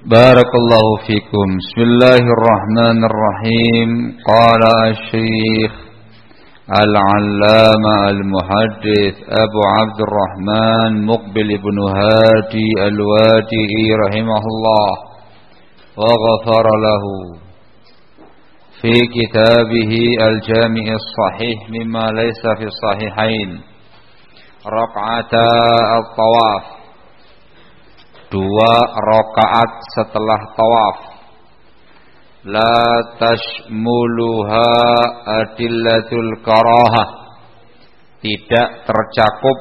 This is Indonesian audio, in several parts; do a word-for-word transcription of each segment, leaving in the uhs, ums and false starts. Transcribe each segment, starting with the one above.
Barakallahu fikum. Bismillahirrahmanirrahim. Qala asy-syekh al-'allama al-muhaddits Abu Abdurrahman Muqbil ibn Hadi al-Wadi'i rahimahullah wa ghafara lahu fi kitabih al-Jami' as-Sahih mimma laysa fi as-sahihain raq'ata at-tawaf, dua rakaat setelah tawaf. La tashmuluha adillatul karahah, tidak tercakup,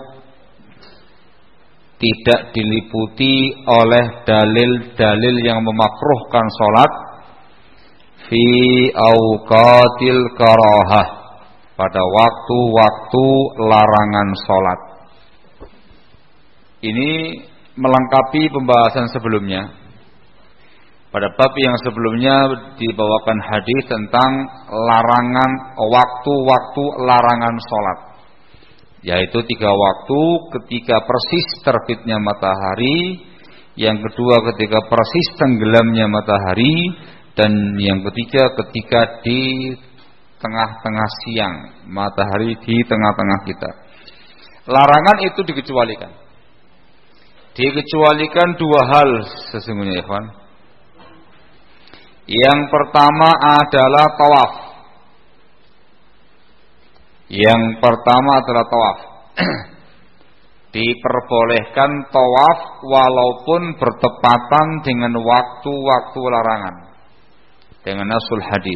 tidak diliputi oleh dalil-dalil yang memakruhkan salat fi auqatil karahah, pada waktu-waktu larangan salat. Ini melengkapi pembahasan sebelumnya. Pada bab yang sebelumnya dibawakan hadis tentang larangan waktu-waktu larangan sholat, yaitu tiga waktu: ketika persis terbitnya matahari, yang kedua ketika persis tenggelamnya matahari, dan yang ketiga ketika di tengah-tengah siang, matahari di tengah-tengah kita. Larangan itu dikecualikan. Dikecualikan dua hal sesungguhnya, ikhwan. Yang pertama adalah tawaf. Yang pertama adalah tawaf. Diperbolehkan tawaf walaupun bertepatan dengan waktu-waktu larangan, dengan nasul hadis.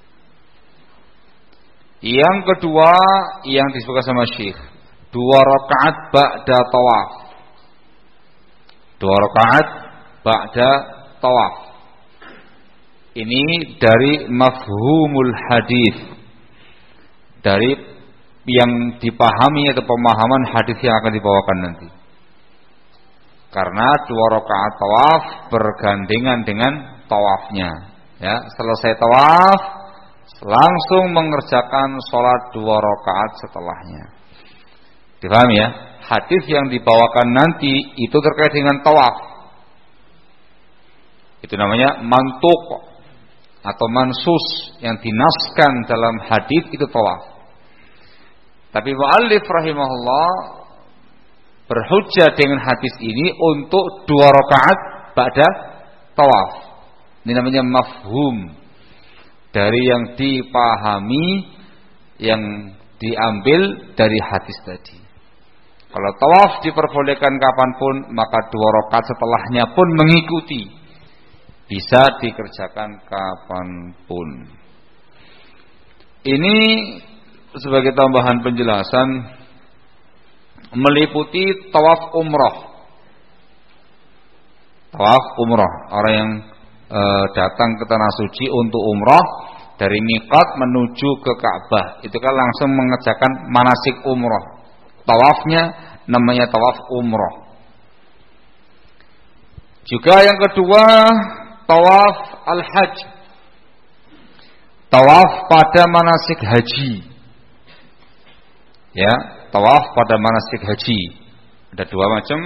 Yang kedua yang disebutkan sama Syekh, dua rakaat ba'da tawaf. Dua rakaat ba'da tawaf. Ini dari mafhumul hadis, dari yang dipahami atau pemahaman hadis yang akan dibawakan nanti. Karena dua rakaat tawaf bergandengan dengan tawafnya. Ya, selesai tawaf langsung mengerjakan sholat dua rakaat setelahnya. Dipahami ya? Hadis yang dibawakan nanti itu terkait dengan tawaf. Itu namanya mantuk atau mansus, yang dinaskan dalam hadis itu tawaf. Tapi mu'allif rahimahullah berhujjah dengan hadis ini untuk dua rakaat ba'da tawaf. Ini namanya mafhum, dari yang dipahami, yang diambil dari hadis tadi. Kalau tawaf diperbolehkan kapanpun, maka dua rakaat setelahnya pun mengikuti, bisa dikerjakan kapanpun. Ini sebagai tambahan penjelasan meliputi tawaf umrah. Tawaf umrah, orang yang e, datang ke tanah suci untuk umrah dari miqat menuju ke Ka'bah, itu kan langsung mengerjakan manasik umrah. Tawafnya namanya tawaf umrah. Juga yang kedua, tawaf al-hajj, tawaf pada manasik haji. Ya, tawaf pada manasik haji ada dua macam.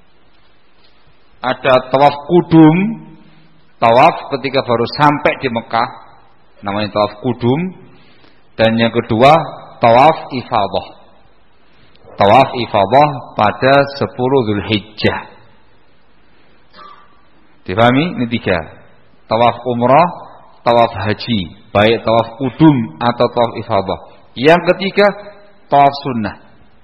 Ada tawaf kudum, tawaf ketika baru sampai di Mekah, namanya tawaf kudum. Dan yang kedua, tawaf ifadah. Tawaf ifadah pada sepuluh Dzulhijjah. Dipahami? Ini tiga. Tawaf umrah, tawaf haji, baik tawaf kudum atau tawaf ifadah. Yang ketiga, tawaf sunnah.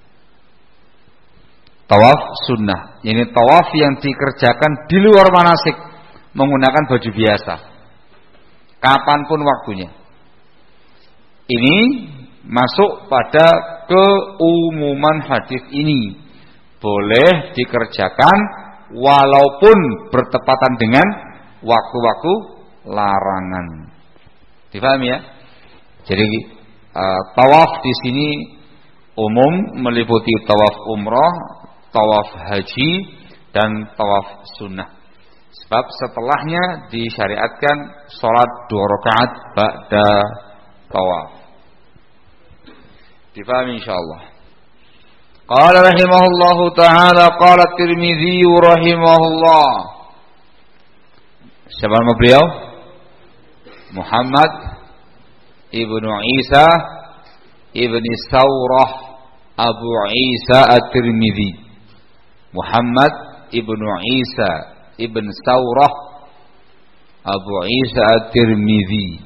Tawaf sunnah, ini tawaf yang dikerjakan di luar manasik, menggunakan baju biasa, kapanpun waktunya. Ini masuk pada keumuman hadis ini, boleh dikerjakan walaupun bertepatan dengan waktu-waktu larangan. Dipahami ya? Jadi uh, tawaf di sini umum, meliputi tawaf umrah, tawaf haji, dan tawaf sunnah. Sebab setelahnya disyariatkan sholat dua rakaat ba'da tawaf. Difahami insyaallah. Qala rahimahullahu ta'ala, qala Tirmidzi rahimahullah, Siapa nama beliau? Muhammad ibnu Isa ibni Saurah Abu Isa At-Tirmidzi. Muhammad ibnu Isa ibn Saurah Abu Isa At-Tirmidzi,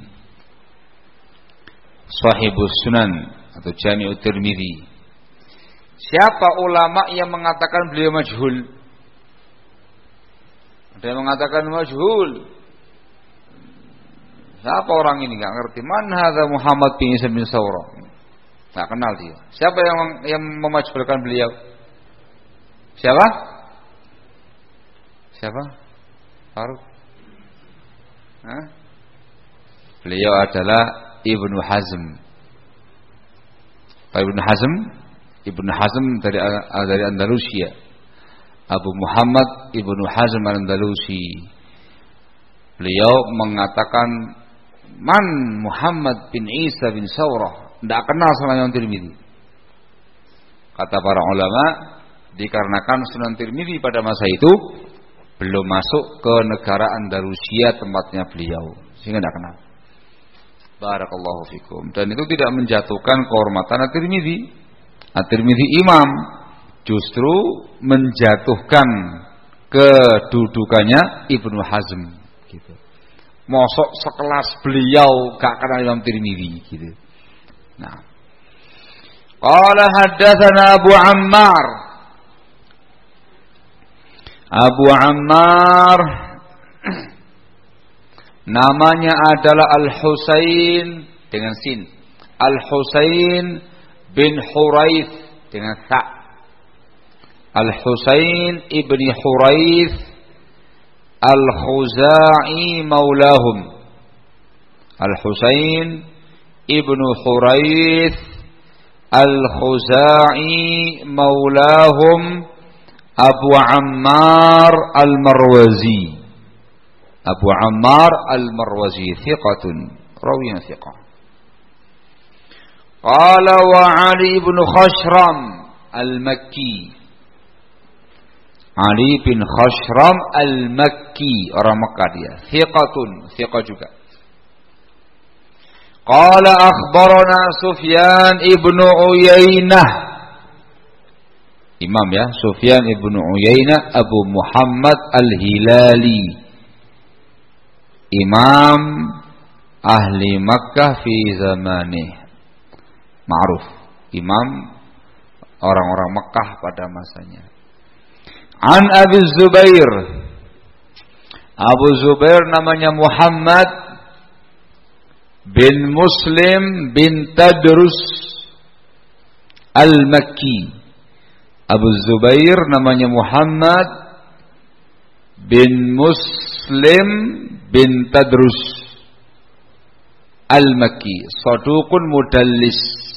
Sahibus Sunan atau Jami'ut Tirmidzi. Siapa ulama yang mengatakan beliau majhul? Ada yang mengatakan majhul. Siapa orang ini? Enggak ngerti. Man hadza Muhammad bin Isa bin Saurah? Enggak kenal dia. Siapa yang yang memajhulkan beliau? Siapa? Siapa? Faruk. Hah? Beliau adalah Ibnu Hazm. Ibnu Hazm, Ibnu Hazm dari dari Andalusia. Abu Muhammad Ibnu Hazm Al-Andalusi. Beliau mengatakan man Muhammad bin Isa bin Saurah, tidak kenal sama Imam Tirmidzi. Kata para ulama, dikarenakan Sunan Tirmidzi pada masa itu belum masuk ke negara Andalusia tempatnya beliau, sehingga tidak kenal. Barakallahu fikum. Dan itu tidak menjatuhkan kehormatan At-Tirmidzi. At-Tirmidzi imam, justru menjatuhkan kedudukannya Ibnu Hazm gitu. Mosok sekelas beliau gak kenal Imam Tirmidzi gitu. Nah. Qala haddatsana Abu Ammar. Abu Ammar namanya adalah Al-Husain dengan sin. Al-Husain bin Huraith dengan sa. Al-Husain ibni Huraith Al-Khuza'i maulahum. Al-Husain ibnu Huraith Al-Khuza'i maulahum Abu Ammar Al-Marwazi. Abu Ammar Al-Marwazi thiqatun, rawiyan thiqah. Qala wa Ali ibn Khashram Al-Makki. Ali bin Khashram Al-Makki, orang Makkah dia. Thiqatun, thiqah juga. Qala akhbarana Sufyan ibn Uyainah. Imam ya, Sufyan ibn Uyainah Abu Muhammad Al-Hilali. Imam ahli Makkah fi zamanih. Ma'ruf. Imam orang-orang Makkah pada masanya. An Abi Zubair. Abu Zubair namanya Muhammad bin Muslim bin Tadrus Al-Makki. Abu Zubair namanya Muhammad bin Muslim bin Tadrus Al-Makki. Saduqun mudallis.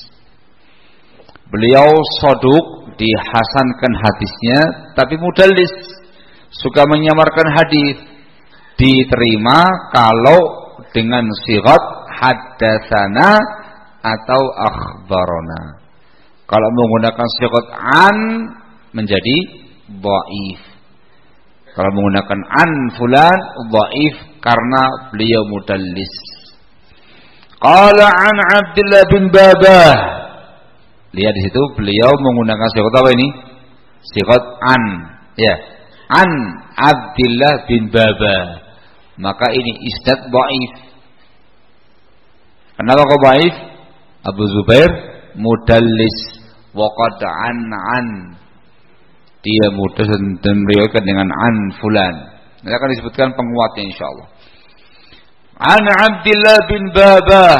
Beliau saduq, dihasankan hadisnya, tapi mudallis, suka menyamarkan hadis. Diterima kalau dengan sigat haddatsana atau akhbarana. Kalau menggunakan sigat an menjadi dhaif. Kalau menggunakan an fulan dhaif karena beliau mudallis. Qala an Abdullah bin Babah. Lihat di situ beliau menggunakan sigat apa ini? Sigat an, ya. An Abdullah bin Babah. Maka ini isnad dhaif. Kenapa kok dhaif? Abu Zubair mudallis wa qad an an. Dia mudallis dan meriwayatkan dengan an fulan. Nanti akan disebutkan penguatnya insyaallah. An Abdullah bin Babah.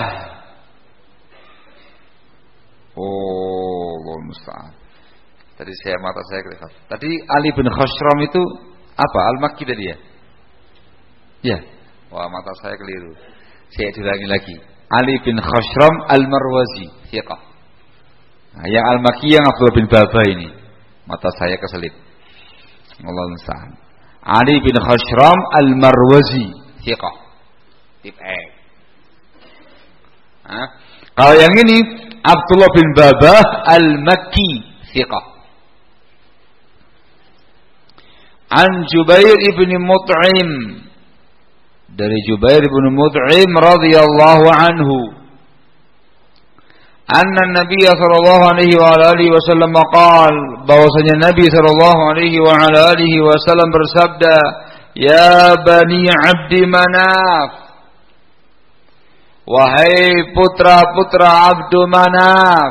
Oh, Allah musta'an. Tadi saya mata saya kelihatan. Tadi Ali bin Khashram itu apa? Al-Makki tadi ya? Ya. Wah, mata saya keliru. Saya ulangi lagi. Ali bin Khashram Al-Marwazi, thiqah. Nah, yang Al-Makki yang Abdullah bin Babah ini. Mata saya keselip. Allah musta'an. Ali bin Khashram Al-Marwazi, thiqah. Tip E. Nah, kalau yang ini Abdullah bin Babah Al-Makki, thiqah. An Jubair ibn Mut'im. dari Jubair bin Mut'im radhiyallahu anhu, anna Nabi sallallahu alaihi wa alihi wasallam qaal, bahwasanya Nabi sallallahu alaihi wa alihi wasallam bersabda, ya bani Abdi Manaf, wahai putra-putra Abdu Manaf.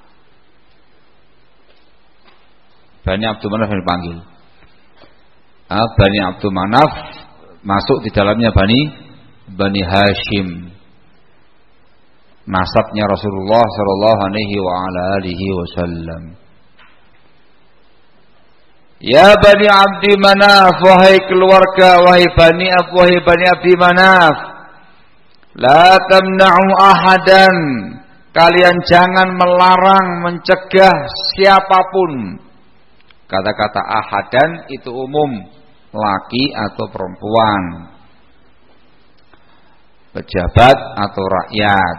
Bani Abdu Manaf yang dipanggil. Ah, Bani Abdu Manaf masuk di dalamnya Bani Bani Hashim. Nasabnya Rasulullah sallallahu alaihi wa ala alihi wasallam. Ya Bani Abdi Manaf, wahai keluarga, wahai Bani Ab, wahai Bani Abdi Manaf, la tamna'u ahadan, kalian jangan melarang, mencegah siapapun. Kata-kata ahadan itu umum, laki atau perempuan, pejabat atau rakyat,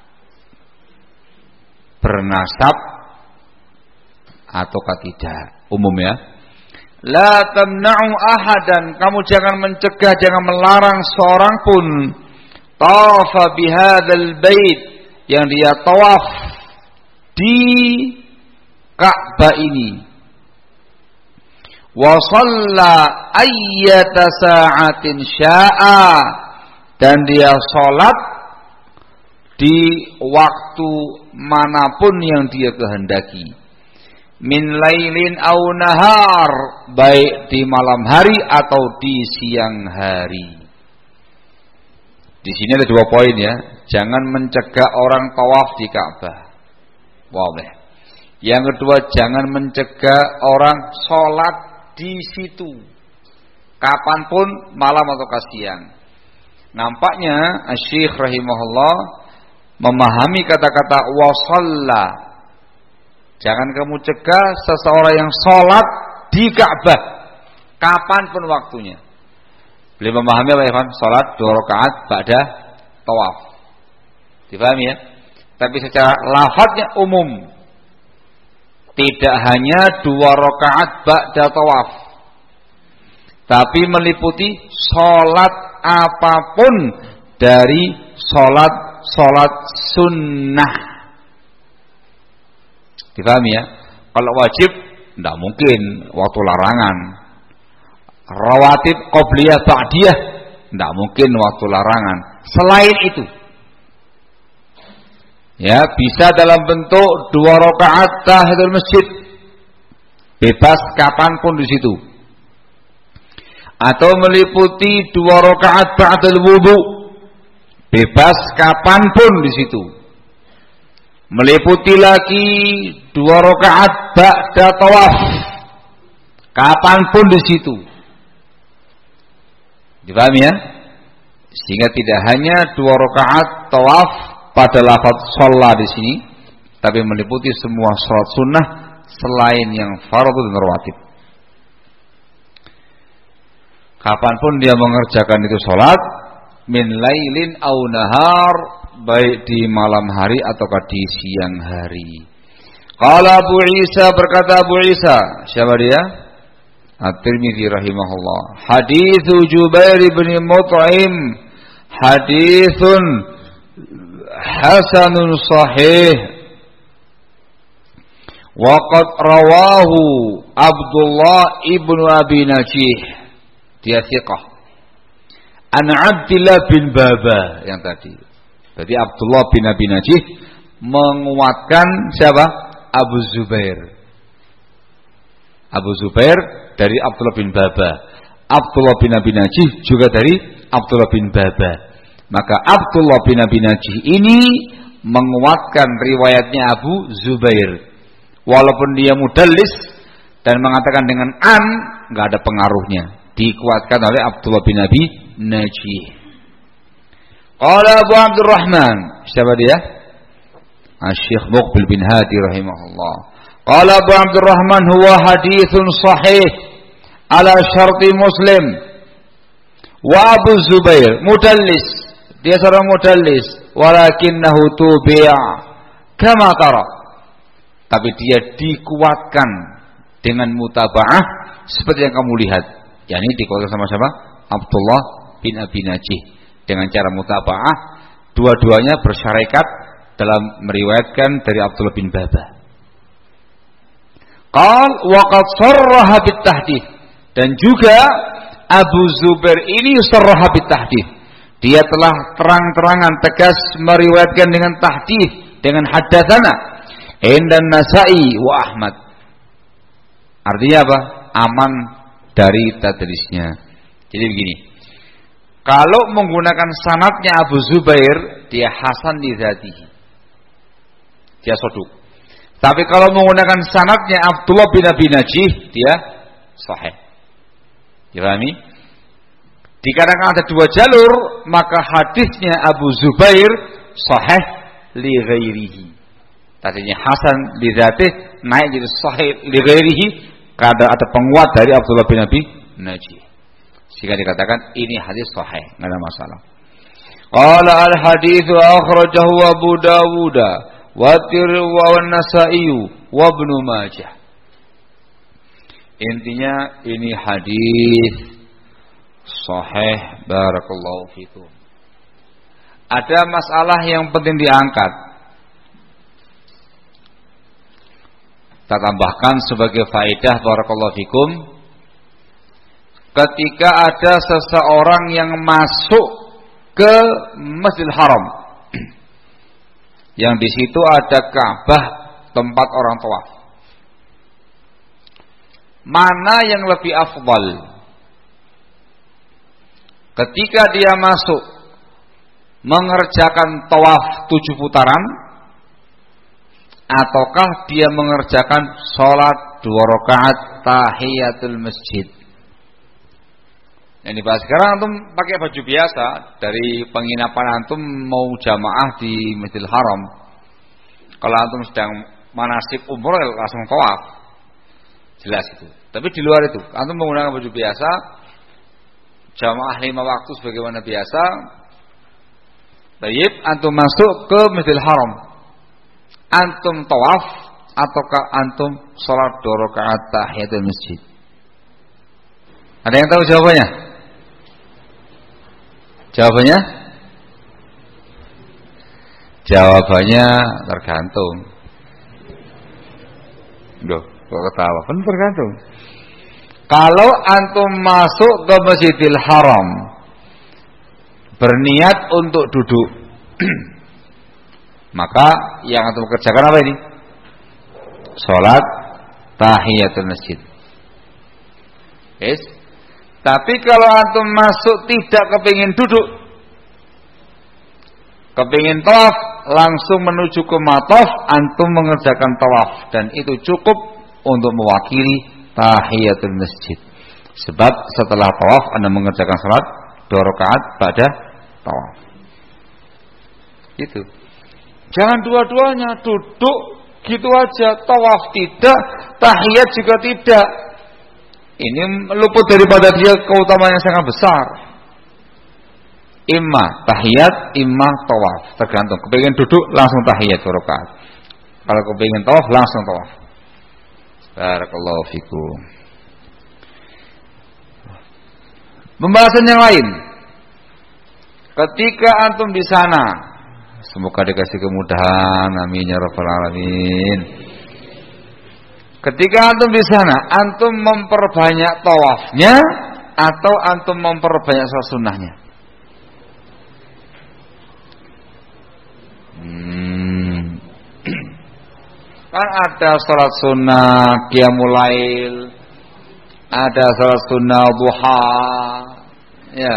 bernasab ataukah tidak, umum ya. La tamna'u ahadan, kamu jangan mencegah, jangan melarang seorang pun tawafa bihadzal bait, yang dia tawaf di Ka'bah ini, wa shalla ayyata sa'atin sya'a, dan dia salat di waktu manapun yang dia kehendaki, min lailin au nahar, baik di malam hari atau di siang hari. Di sini ada dua poin ya, jangan mencegah orang tawaf di Ka'bah. Wallah. Yang kedua, jangan mencegah orang salat di situ kapanpun, malam atau siang. Nampaknya Asy-Syaikh rahimahullah memahami kata-kata wasalla, jangan kamu cegah seseorang yang sholat di Ka'bah kapanpun waktunya. Beliau memahami apa ya, sholat dua rakaat ba'da tawaf, dipahami ya. Tapi secara lafadznya umum, tidak hanya dua rakaat ba'da tawaf, tapi meliputi sholat apapun dari sholat-sholat sunnah. Dipahami ya? Kalau wajib, tidak mungkin waktu larangan. Rawatib, qobliyah, ba'diyah, tidak mungkin waktu larangan. Selain itu, ya, bisa dalam bentuk dua rakaat tahiyatul masjid, bebas kapanpun di situ, atau meliputi dua rakaat ba'dal wudu, bebas kapanpun di situ, meliputi lagi dua rakaat ba'da tawaf, kapanpun di situ. Dipahami ya? Sehingga tidak hanya dua rakaat tawaf pada lafaz sholat di sini, tapi meliputi semua sholat sunnah selain yang fardhu dan rawatib. Kapanpun dia mengerjakan itu sholat, min lailin au nahar, baik di malam hari ataukah di siang hari. Qala Abu Isa, berkata Abu Isa, siapa dia? At-Tirmidzi rahimahullah, haditsu Jubair bin Mut'im haditsun hasanun sahih, wa qad rawahu Abdullah ibnu Abi Najih, dia thiqah, an Abdullah bin Baba yang tadi. Berarti Abdullah bin Abi Najih menguatkan siapa? Abu Zubair. Abu Zubair dari Abdullah bin Baba, Abdullah bin Abi Najih juga dari Abdullah bin Baba. Maka Abdullah bin Abi Najih ini menguatkan riwayatnya Abu Zubair, walaupun dia mudallis dan mengatakan dengan an, nggak ada pengaruhnya, dikuatkan oleh Abdullah bin Abi Najih. Qala Abu Abdurrahman, siapa dia? Asy-Syaikh Muqbil bin Hadi rahimahullah. Qala Abu Abdurrahman, huwa haditsun sahih ala syarti Muslim. Wa Abu Zubair mudallis, dia seorang mudallis, walakinnahu tubi'a kama tara, tapi dia dikuatkan dengan mutaba'ah seperti yang kamu lihat, yakni dikuatkan sama siapa? Abdullah bin Abi Najih dengan cara mutaba'ah, dua-duanya bersyarikat dalam meriwayatkan dari Abdullah bin Babah. Qal wa qad sarraha bit tahdits, dan juga Abu Zubair ini sarraha bit tahdits, dia telah terang-terangan tegas meriwayatkan dengan tahdits, dengan haddatsana indan Nasa'i wa Ahmad. Artinya apa? Aman dari tadlisnya. Jadi begini, kalau menggunakan sanadnya Abu Zubair, dia hasan li dzatihi, dia soduk. Tapi kalau menggunakan sanadnya Abdullah bin Abi Najih, dia sahih. Dipahami? Dikarenakan ada dua jalur, maka hadisnya Abu Zubair sahih li ghairihi. Tadinya hasan li dzatihi, naik jadi sahih li ghairihi karena ada penguat dari Abdullah bin Abi Najih. Sehingga dikatakan ini hadis sahih, enggak ada masalah. Qala al-hadits akhrajahu Abu Dawud wa An-Nasa'i wa Ibnu Majah. Intinya ini hadis sahih. Barakallahu fikum. Ada masalah yang penting diangkat. Kita tambahkan sebagai faedah, barakallahu fikum. Ketika ada seseorang yang masuk ke Masjidil Haram, yang di situ ada Ka'bah, tempat orang tawaf, mana yang lebih afdal? Ketika dia masuk mengerjakan tawaf tujuh putaran, ataukah dia mengerjakan sholat dua rakaat tahiyatul masjid? Yang dibahas sekarang, antum pakai baju biasa dari penginapan antum mau jamaah di Masjidil Haram. Kalau antum sedang manasik umroh, langsung tawaf, jelas itu. Tapi di luar itu, antum menggunakan baju biasa, jamaah lima waktu sebagaimana biasa. Baik, antum masuk ke Masjidil Haram, antum tawaf ataukah antum sholat dua rakaat tahiyatul masjid? Ada yang tahu jawabannya? Jawabannya? Jawabannya tergantung. Duh, kok ketawa? Kan tergantung. Kalau antum masuk ke Masjidil Haram berniat untuk duduk, maka yang antum kerjakan apa ini? Salat tahiyatul masjid. Yes. Tapi kalau antum masuk tidak kepingin duduk, kepingin tawaf, langsung menuju ke mataf, antum mengerjakan tawaf, dan itu cukup untuk mewakili tahiyatul masjid. Sebab setelah tawaf anda mengerjakan salat dua rakaat pada tawaf. Itu. Jangan dua-duanya, duduk gitu aja, tawaf tidak, tahiyat juga tidak. Ini luput daripada dia keutamaan yang sangat besar. Imma tahiyat, imma tawaf, tergantung. Kepingin duduk langsung tahiyat dua rakaat. Kalau kepingin tawaf langsung tawaf. Barakallahu fikum. Pembahasan yang lain. Ketika antum di sana, semoga dikasih kemudahan, amin ya rabbal alamin. Ketika antum di sana, antum memperbanyak tawafnya atau antum memperbanyak salat sunnahnya? Hmm. Kan ada salat sunnah qiyamul lail, ada salat sunnah duha, ya.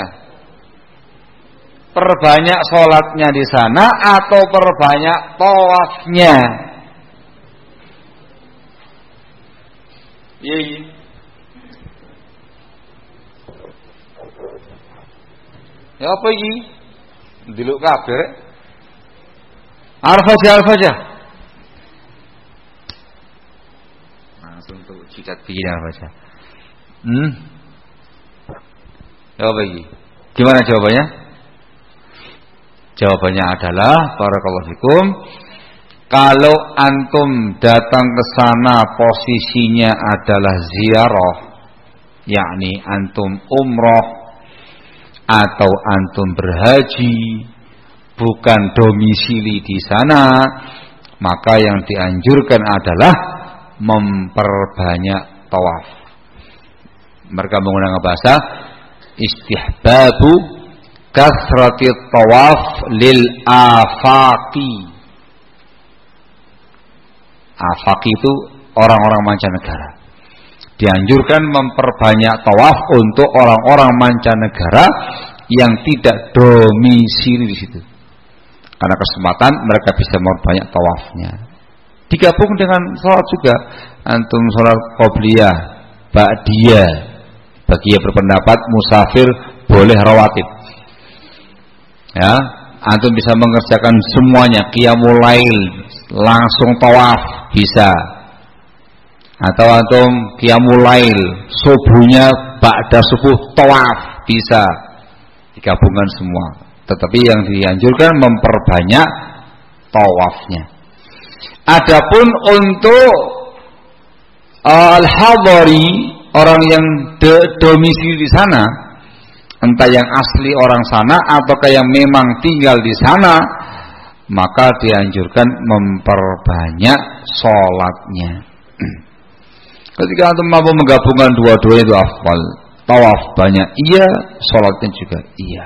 Perbanyak salatnya di sana atau perbanyak tawafnya? Iya, iya. Ya apa iki? Diluk kabeh. Al-Fajr, Al-Fajr. Langsung tuh cikat begini Al-Fajr. Hmm. Ya apa iki? Gimana jawabannya? Jawabannya adalah barakallahu fikum, kalau antum datang ke sana posisinya adalah ziarah, yakni antum umroh, atau antum berhaji bukan domisili di sana, maka yang dianjurkan adalah memperbanyak tawaf. Mereka menggunakan bahasa istihbabu kasrati tawaf lil afaqi. Afaqi itu orang-orang mancanegara. Dianjurkan memperbanyak tawaf untuk orang-orang mancanegara yang tidak domisili di situ. Karena kesempatan mereka bisa memperbanyak tawafnya. Digabung dengan sholat juga. Antum sholat qobliyah, ba'diyah. Bagi yang berpendapat musafir boleh rawatib. Ya, antum bisa mengerjakan semuanya, qiyamul lail, langsung tawaf bisa. Atau antum qiyamul lail, subuhnya ba'da subuh tawaf bisa. Digabungkan semua. Tetapi yang dianjurkan memperbanyak tawafnya. Adapun untuk uh, al-hadari, orang yang domisili di sana, entah yang asli orang sana ataukah yang memang tinggal di sana, maka dianjurkan memperbanyak sholatnya. Ketika antum mampu menggabungkan dua-duanya itu afdal. Tawaf banyak iya, sholatnya juga iya.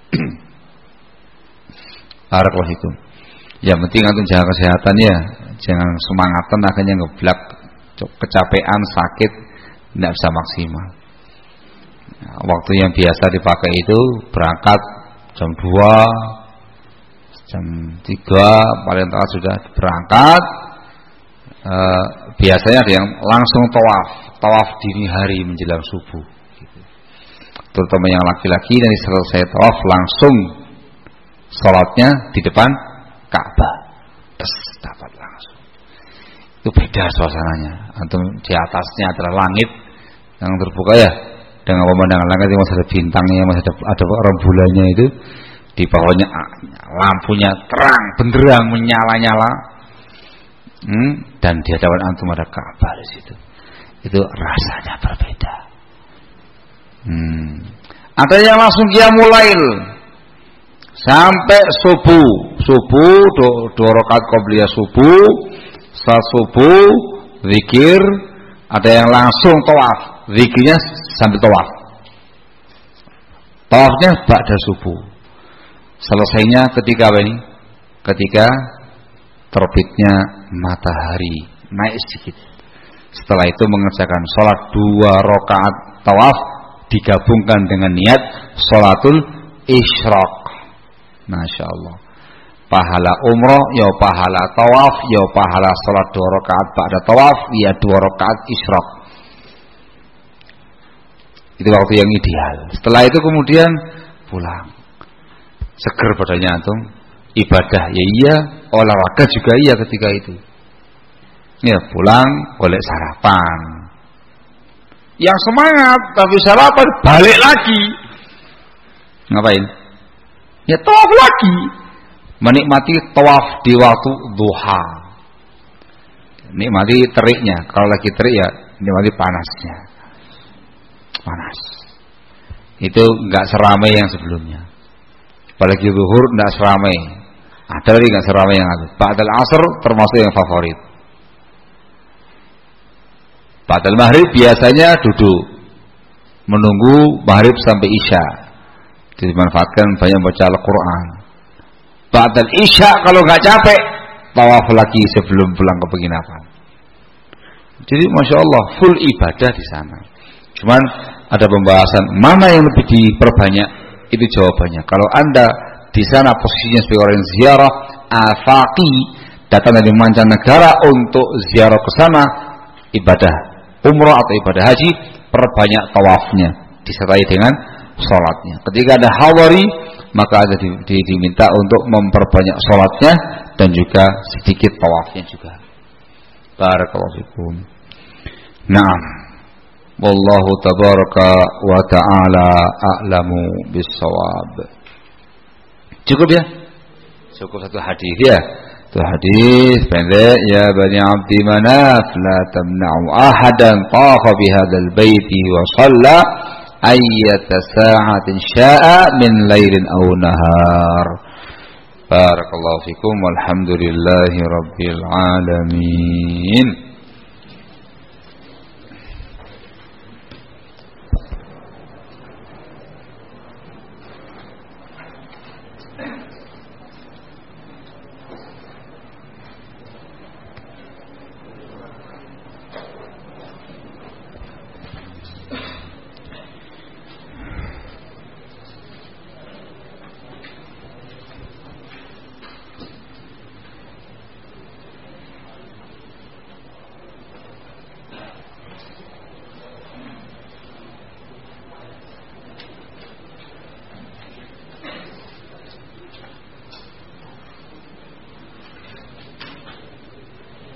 Barakallahu. Yang penting antum jaga kesehatan ya, jangan semangatan akhirnya ngeblak, kecapean, sakit, tidak bisa maksimal. Nah, waktu yang biasa dipakai itu berangkat jam dua, jam tiga paling telat sudah berangkat. E, biasanya ada yang langsung tawaf, tawaf dini hari menjelang subuh. Gitu. Terutama yang laki-laki dari selesai tawaf langsung sholatnya di depan Ka'bah, terus dapat langsung. Itu beda suasananya. Antum di atasnya adalah langit yang terbuka ya, dengan pemandangan langit yang masih ada bintangnya, masih ada, ada rembulannya itu. Di bawahnya lampunya terang benderang menyala-nyala, hmm, dan di hadapan antum ada Ka'bah di situ. Itu rasanya berbeda. Hmm. Ada yang langsung qiyamul lail sampai subuh, subuh dua, dua rakaat qobliyah subuh, salat subuh, zikir. Ada yang langsung tawaf, zikirnya sambil tawaf. Tawafnya ba'da subuh. Selesainya ketika apa ini? Ketika terbitnya matahari naik sedikit. Setelah itu mengerjakan sholat dua rakaat tawaf digabungkan dengan niat sholatul isyraq. Masya Allah. Pahala umroh, ya pahala tawaf, ya pahala sholat dua rakaat ba'da tawaf, ya dua rakaat isyraq. Itu waktu yang ideal. Setelah itu kemudian pulang. Seger badannya antum, ibadah ya iya, olahraga juga iya ketika itu. Ya pulang, golek sarapan. Yang semangat tapi sarapan balik lagi. Ngapain? Ya tawaf lagi. Menikmati tawaf di waktu duha. Nikmati teriknya. Kalau lagi terik ya nikmati panasnya. Panas. Itu enggak seramai yang sebelumnya. Apalagi zuhur enggak seramai. Ada lagi enggak seramai yang ada. Ba'dal asr termasuk yang favorit. Ba'dal maghrib biasanya duduk menunggu maghrib sampai isya. Dimanfaatkan banyak baca Al-Qur'an. Ba'dal isya kalau enggak capek tawaf lagi sebelum pulang ke penginapan. Jadi Masya Allah full ibadah di sana. Cuman ada pembahasan mana yang lebih diperbanyak, itu jawabannya. Kalau Anda di sana posisinya sebagai orang ziarah afaqi, datang dari mancanegara untuk ziarah ke sana, ibadah umrah atau ibadah haji, perbanyak tawafnya disertai dengan sholatnya. Ketika ada hadari, maka ada di, di, diminta untuk memperbanyak sholatnya dan juga sedikit tawafnya juga. Barakallahu fikum. Naam. Wallahu tabaraka wa ta'ala a'lamu bis-shawab. Cukup ya? Cukup satu hadis ya. Itu hadis pendek, ya Bani Abdi Manaf la tamna'u ahadan tafa bihadzal baiti wa shalla ayyata sa'atin sya'a min lailin aw nahar. Barakallahu fikum walhamdulillahi rabbil alamin.